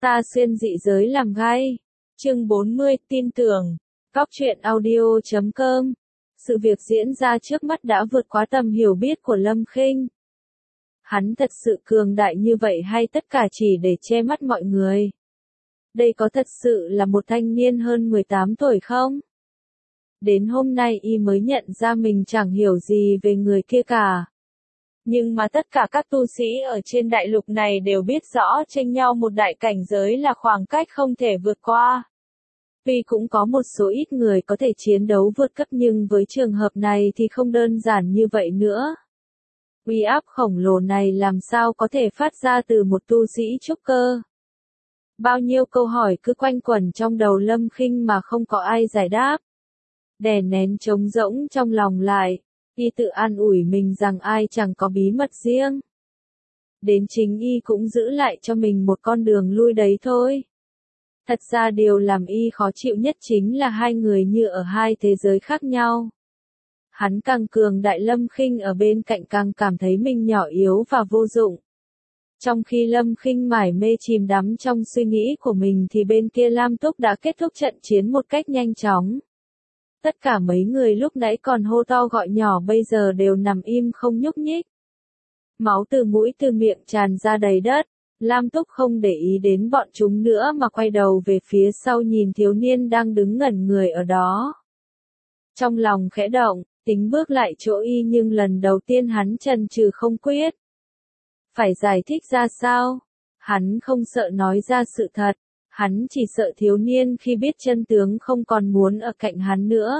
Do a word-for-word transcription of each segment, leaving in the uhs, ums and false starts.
Ta xuyên dị giới làm gay. Chương bốn mươi, tin tưởng. Góc truyện audio chấm com. Sự việc diễn ra trước mắt đã vượt quá tầm hiểu biết của Lâm Khinh. Hắn thật sự cường đại như vậy hay tất cả chỉ để che mắt mọi người? Đây có thật sự là một thanh niên hơn mười tám tuổi không? Đến hôm nay y mới nhận ra mình chẳng hiểu gì về người kia cả. Nhưng mà tất cả các tu sĩ ở trên đại lục này đều biết rõ chênh nhau một đại cảnh giới là khoảng cách không thể vượt qua. Tuy cũng có một số ít người có thể chiến đấu vượt cấp nhưng với trường hợp này thì không đơn giản như vậy nữa. Uy áp khổng lồ này làm sao có thể phát ra từ một tu sĩ trúc cơ? Bao nhiêu câu hỏi cứ quanh quẩn trong đầu Lâm Khinh mà không có ai giải đáp. Đè nén trống rỗng trong lòng lại, y tự an ủi mình rằng ai chẳng có bí mật riêng. Đến chính y cũng giữ lại cho mình một con đường lui đấy thôi. Thật ra điều làm y khó chịu nhất chính là hai người như ở hai thế giới khác nhau. Hắn càng cường đại, Lâm Khinh ở bên cạnh càng cảm thấy mình nhỏ yếu và vô dụng. Trong khi Lâm Khinh mải mê chìm đắm trong suy nghĩ của mình thì bên kia Lam Túc đã kết thúc trận chiến một cách nhanh chóng. Tất cả mấy người lúc nãy còn hô to gọi nhỏ bây giờ đều nằm im không nhúc nhích. Máu từ mũi từ miệng tràn ra đầy đất. Lam Túc không để ý đến bọn chúng nữa mà quay đầu về phía sau nhìn thiếu niên đang đứng ngẩn người ở đó. Trong lòng khẽ động, tính bước lại chỗ y nhưng lần đầu tiên hắn chần chừ không quyết. Phải giải thích ra sao? Hắn không sợ nói ra sự thật, hắn chỉ sợ thiếu niên khi biết chân tướng không còn muốn ở cạnh hắn nữa.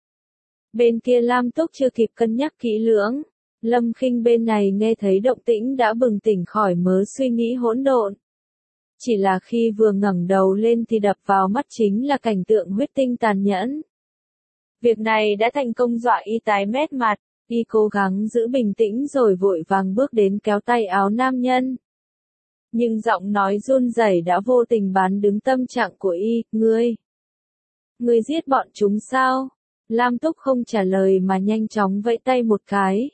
Bên kia Lam Túc chưa kịp cân nhắc kỹ lưỡng. Lâm Khinh bên này nghe thấy động tĩnh đã bừng tỉnh khỏi mớ suy nghĩ hỗn độn. Chỉ là khi vừa ngẩng đầu lên thì đập vào mắt chính là cảnh tượng huyết tinh tàn nhẫn. Việc này đã thành công dọa y tái mét mặt, y cố gắng giữ bình tĩnh rồi vội vàng bước đến kéo tay áo nam nhân. Nhưng giọng nói run rẩy đã vô tình bán đứng tâm trạng của y, ngươi. Ngươi giết bọn chúng sao? Lam Túc không trả lời mà nhanh chóng vẫy tay một cái.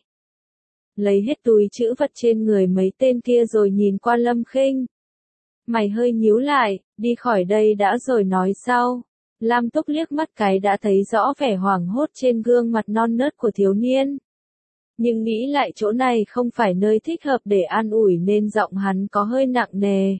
Lấy hết túi trữ vật trên người mấy tên kia rồi nhìn qua Lâm Khinh. Mày hơi nhíu lại, đi khỏi đây đã rồi nói sau. Lam Túc liếc mắt cái đã thấy rõ vẻ hoảng hốt trên gương mặt non nớt của thiếu niên. Nhưng nghĩ lại chỗ này không phải nơi thích hợp để an ủi nên giọng hắn có hơi nặng nề.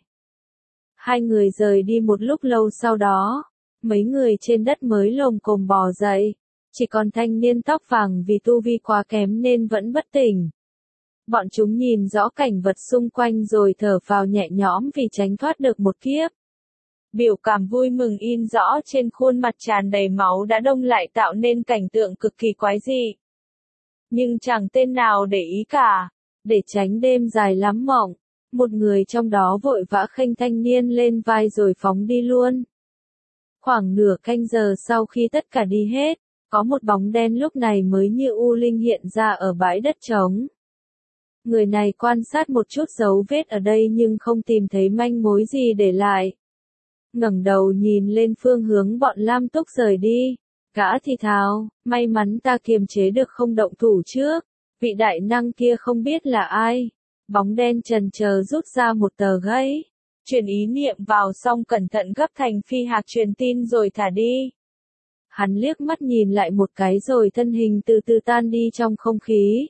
Hai người rời đi một lúc lâu sau đó, mấy người trên đất mới lồm cồm bò dậy. Chỉ còn thanh niên tóc vàng vì tu vi quá kém nên vẫn bất tỉnh. Bọn chúng nhìn rõ cảnh vật xung quanh rồi thở phào nhẹ nhõm vì tránh thoát được một kiếp. Biểu cảm vui mừng in rõ trên khuôn mặt tràn đầy máu đã đông lại tạo nên cảnh tượng cực kỳ quái dị. Nhưng chẳng tên nào để ý cả. Để tránh đêm dài lắm mộng, một người trong đó vội vã khênh thanh niên lên vai rồi phóng đi luôn. Khoảng nửa canh giờ sau khi tất cả đi hết, có một bóng đen lúc này mới như u linh hiện ra ở bãi đất trống. Người này quan sát một chút dấu vết ở đây nhưng không tìm thấy manh mối gì để lại. Ngẩng đầu nhìn lên phương hướng bọn Lam Túc rời đi, gã thì thào, may mắn ta kiềm chế được không động thủ trước, vị đại năng kia không biết là ai. Bóng đen chần chờ rút ra một tờ giấy, truyền ý niệm vào xong cẩn thận gấp thành phi hạc truyền tin rồi thả đi. Hắn liếc mắt nhìn lại một cái rồi thân hình từ từ tan đi trong không khí.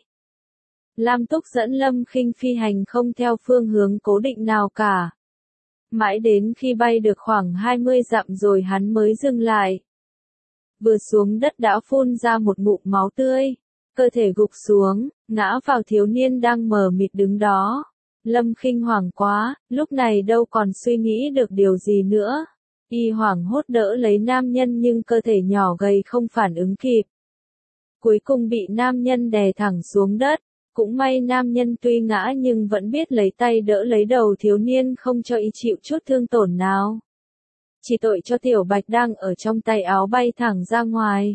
Lam Túc dẫn Lâm Khinh phi hành không theo phương hướng cố định nào cả. Mãi đến khi bay được khoảng hai mươi dặm rồi hắn mới dừng lại. Vừa xuống đất đã phun ra một ngụm máu tươi, cơ thể gục xuống, ngã vào thiếu niên đang mờ mịt đứng đó. Lâm Khinh hoảng quá, lúc này đâu còn suy nghĩ được điều gì nữa. Y hoảng hốt đỡ lấy nam nhân nhưng cơ thể nhỏ gầy không phản ứng kịp. Cuối cùng bị nam nhân đè thẳng xuống đất. Cũng may nam nhân tuy ngã nhưng vẫn biết lấy tay đỡ lấy đầu thiếu niên không cho y chịu chút thương tổn nào. Chỉ tội cho tiểu bạch đang ở trong tay áo bay thẳng ra ngoài.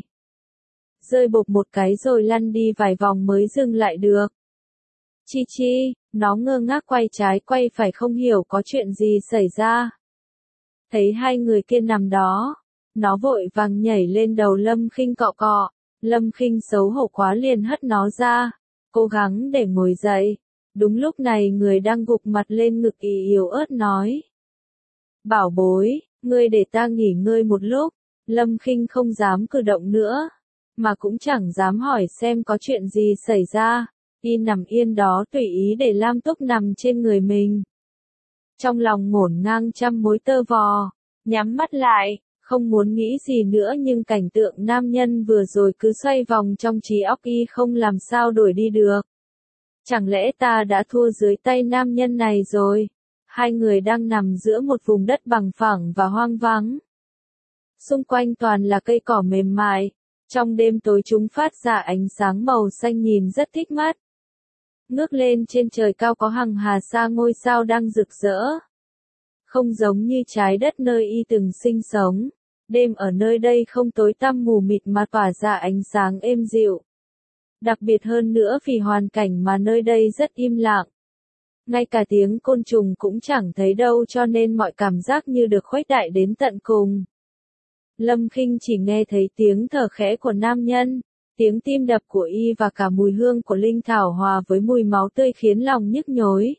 Rơi bộp một cái rồi lăn đi vài vòng mới dừng lại được. Chi chi, nó ngơ ngác quay trái quay phải không hiểu có chuyện gì xảy ra. Thấy hai người kia nằm đó, nó vội vàng nhảy lên đầu Lâm Khinh cọ cọ. Lâm Khinh xấu hổ quá liền hất nó ra. Cố gắng để ngồi dậy. Đúng lúc này người đang gục mặt lên ngực ì yếu ớt nói. Bảo bối, ngươi để ta nghỉ ngơi một lúc. Lâm Khinh không dám cử động nữa, mà cũng chẳng dám hỏi xem có chuyện gì xảy ra. Y nằm yên đó tùy ý để Lam Túc nằm trên người mình. Trong lòng ngổn ngang trăm mối tơ vò, nhắm mắt lại, không muốn nghĩ gì nữa nhưng cảnh tượng nam nhân vừa rồi cứ xoay vòng trong trí óc Y không làm sao đuổi đi được. Chẳng lẽ ta đã thua dưới tay nam nhân này rồi? Hai người đang nằm giữa một vùng đất bằng phẳng và hoang vắng. Xung quanh toàn là cây cỏ mềm mại, trong đêm tối chúng phát ra ánh sáng màu xanh nhìn rất thích mắt. Ngước lên trên trời cao có hằng hà sa ngôi sao đang rực rỡ. Không giống như trái đất nơi Y từng sinh sống, đêm ở nơi đây không tối tăm mù mịt mà tỏa ra ánh sáng êm dịu. Đặc biệt hơn nữa vì hoàn cảnh mà nơi đây rất im lặng. Ngay cả tiếng côn trùng cũng chẳng thấy đâu cho nên mọi cảm giác như được khuếch đại đến tận cùng. Lâm Khinh chỉ nghe thấy tiếng thở khẽ của nam nhân, tiếng tim đập của Y và cả mùi hương của linh thảo hòa với mùi máu tươi khiến lòng nhức nhối.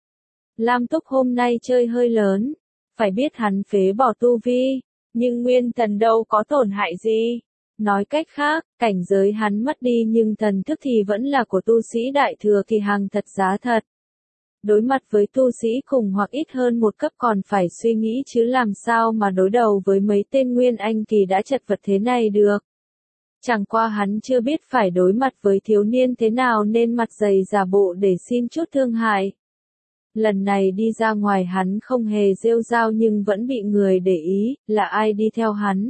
Lam Túc hôm nay chơi hơi lớn, phải biết hắn phế bỏ tu vi, nhưng nguyên thần đâu có tổn hại gì. Nói cách khác, cảnh giới hắn mất đi nhưng thần thức thì vẫn là của tu sĩ đại thừa kỳ hàng thật giá thật. Đối mặt với tu sĩ cùng hoặc ít hơn một cấp còn phải suy nghĩ chứ làm sao mà đối đầu với mấy tên nguyên anh kỳ đã chật vật thế này được. Chẳng qua hắn chưa biết phải đối mặt với thiếu niên thế nào nên mặt dày giả bộ để xin chút thương hại. Lần này đi ra ngoài hắn không hề rêu rao nhưng vẫn bị người để ý, là ai đi theo hắn.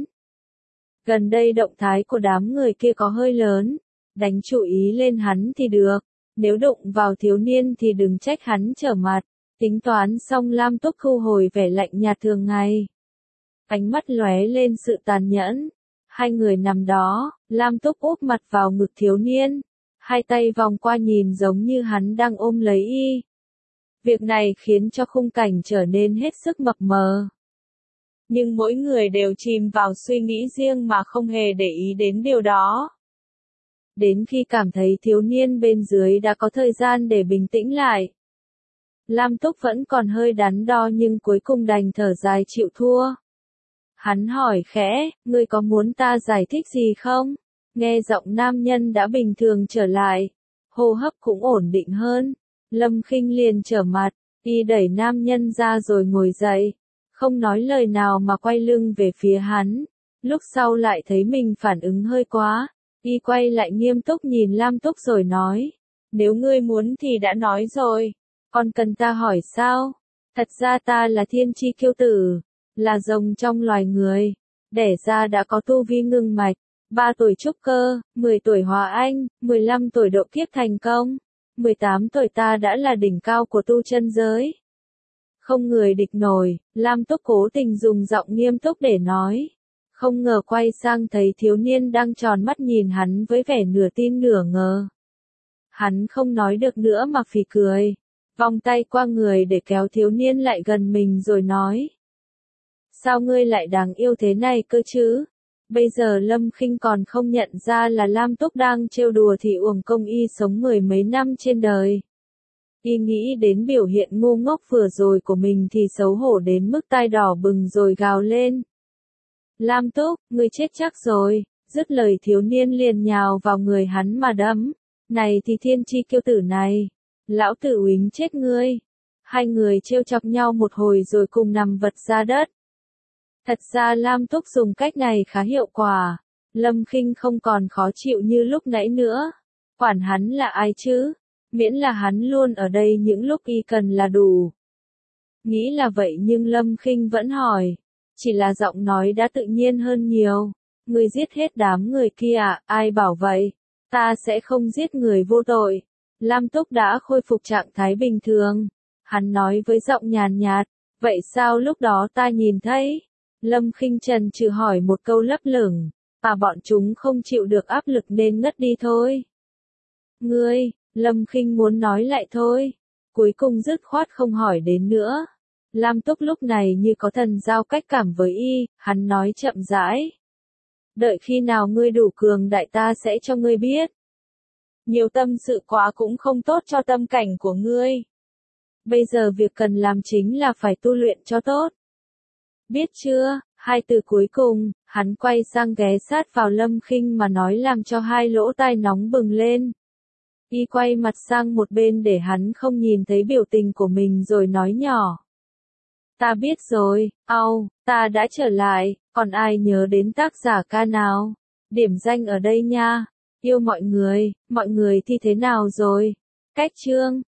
Gần đây động thái của đám người kia có hơi lớn, đánh chú ý lên hắn thì được, nếu đụng vào thiếu niên thì đừng trách hắn trở mặt. Tính toán xong Lam Túc thu hồi vẻ lạnh nhạt thường ngày. Ánh mắt lóe lên sự tàn nhẫn. Hai người nằm đó, Lam Túc úp mặt vào ngực thiếu niên, hai tay vòng qua nhìn giống như hắn đang ôm lấy Y. Việc này khiến cho khung cảnh trở nên hết sức mập mờ. Nhưng mỗi người đều chìm vào suy nghĩ riêng mà không hề để ý đến điều đó. Đến khi cảm thấy thiếu niên bên dưới đã có thời gian để bình tĩnh lại. Lam Túc vẫn còn hơi đắn đo nhưng cuối cùng đành thở dài chịu thua. Hắn hỏi khẽ, ngươi có muốn ta giải thích gì không? Nghe giọng nam nhân đã bình thường trở lại, hô hấp cũng ổn định hơn. Lâm Khinh liền trở mặt, Y đẩy nam nhân ra rồi ngồi dậy, không nói lời nào mà quay lưng về phía hắn. Lúc sau lại thấy mình phản ứng hơi quá, Y quay lại nghiêm túc nhìn Lam Túc rồi nói, nếu ngươi muốn thì đã nói rồi, còn cần ta hỏi sao? Thật ra ta là thiên chi kiêu tử, là rồng trong loài người, đẻ ra đã có tu vi ngưng mạch, ba tuổi trúc cơ, mười tuổi hóa anh, mười lăm tuổi độ kiếp thành công, mười tám tuổi ta đã là đỉnh cao của tu chân giới. Không người địch nổi, Lam Túc cố tình dùng giọng nghiêm túc để nói. Không ngờ quay sang thấy thiếu niên đang tròn mắt nhìn hắn với vẻ nửa tin nửa ngờ. Hắn không nói được nữa mà phì cười, vòng tay qua người để kéo thiếu niên lại gần mình rồi nói. Sao ngươi lại đáng yêu thế này cơ chứ? Bây giờ Lâm Khinh còn không nhận ra là Lam Túc đang trêu đùa thì uổng công Y sống mười mấy năm trên đời. Y nghĩ đến biểu hiện ngu ngốc vừa rồi của mình thì xấu hổ đến mức tai đỏ bừng rồi gào lên. Lam Túc, ngươi chết chắc rồi, dứt lời thiếu niên liền nhào vào người hắn mà đấm. Này thì thiên chi kiêu tử này, lão tử uýnh chết ngươi. Hai người trêu chọc nhau một hồi rồi cùng nằm vật ra đất. Thật ra Lam Túc dùng cách này khá hiệu quả. Lâm Khinh không còn khó chịu như lúc nãy nữa. Quản hắn là ai chứ? Miễn là hắn luôn ở đây những lúc Y cần là đủ. Nghĩ là vậy nhưng Lâm Khinh vẫn hỏi. Chỉ là giọng nói đã tự nhiên hơn nhiều. Ngươi giết hết đám người kia à? Ai bảo vậy? Ta sẽ không giết người vô tội. Lam Túc đã khôi phục trạng thái bình thường. Hắn nói với giọng nhàn nhạt. Vậy sao lúc đó ta nhìn thấy? Lâm Khinh trần trừ hỏi một câu lấp lửng. À bọn chúng không chịu được áp lực nên ngất đi thôi. Ngươi, Lâm Khinh muốn nói lại thôi. Cuối cùng dứt khoát không hỏi đến nữa. Lam Túc lúc này như có thần giao cách cảm với Y, hắn nói chậm rãi. Đợi khi nào ngươi đủ cường đại ta sẽ cho ngươi biết. Nhiều tâm sự quá cũng không tốt cho tâm cảnh của ngươi. Bây giờ việc cần làm chính là phải tu luyện cho tốt. Biết chưa, hai từ cuối cùng, hắn quay sang ghé sát vào Lâm Khinh mà nói làm cho hai lỗ tai nóng bừng lên. Y quay mặt sang một bên để hắn không nhìn thấy biểu tình của mình rồi nói nhỏ. Ta biết rồi, au, ta đã trở lại, còn ai nhớ đến tác giả ca nào? Điểm danh ở đây nha. Yêu mọi người, mọi người thì thế nào rồi? Cách chương